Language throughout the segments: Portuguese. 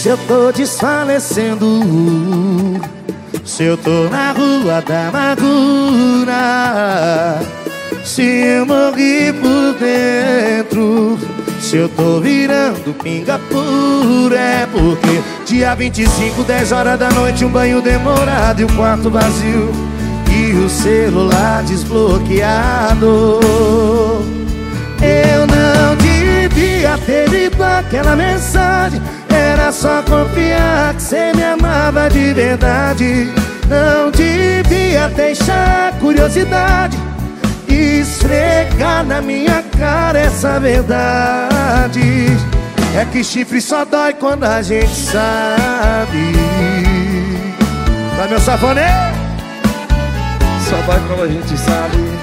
Se eu tô desfalecendo, se eu tô na rua da amargura, se eu morri por dentro, se eu tô virando pinga pura, é porque dia 25, 10 horas da noite, um banho demorado e o quarto vazio e o celular desbloqueado. Eu não devia ter lido aquela mensagem, era só confiar que cê me amava de verdade. Não devia deixar curiosidade esfregar na minha cara essa verdade. É que chifre só dói quando a gente sabe. Vai, meu safoné! Só dói quando a gente sabe.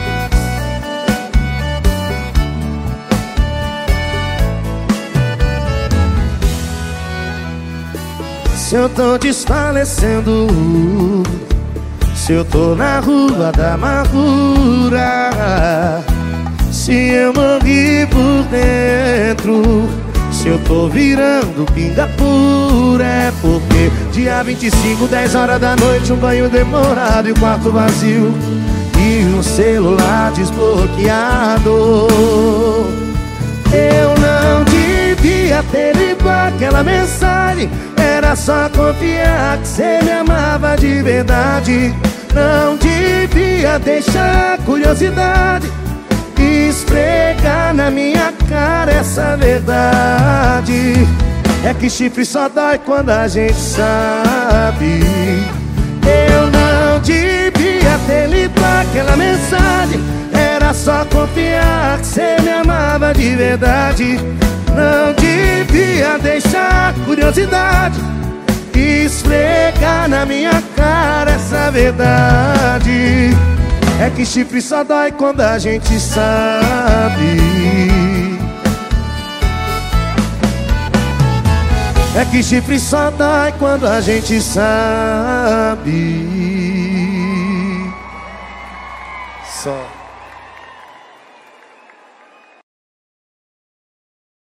Se eu tô desfalecendo, se eu tô na rua da amargura, se eu morri por dentro, se eu tô virando pinga pura, é porque dia 25, 10 horas da noite, um banho demorado e o quarto vazio e um celular desbloqueado. Eu não devia ter lido aquela mensagem, era só confiar que cê me amava de verdade. Não devia deixar curiosidade esfregar na minha cara essa verdade. É que chifre só dói quando a gente sabe. Eu não devia ter lido aquela mensagem, era só confiar que cê me amava de verdade. Não devia deixar curiosidade esfregar na minha cara essa verdade. É que chifre só dói quando a gente sabe. É que chifre só dói quando a gente sabe.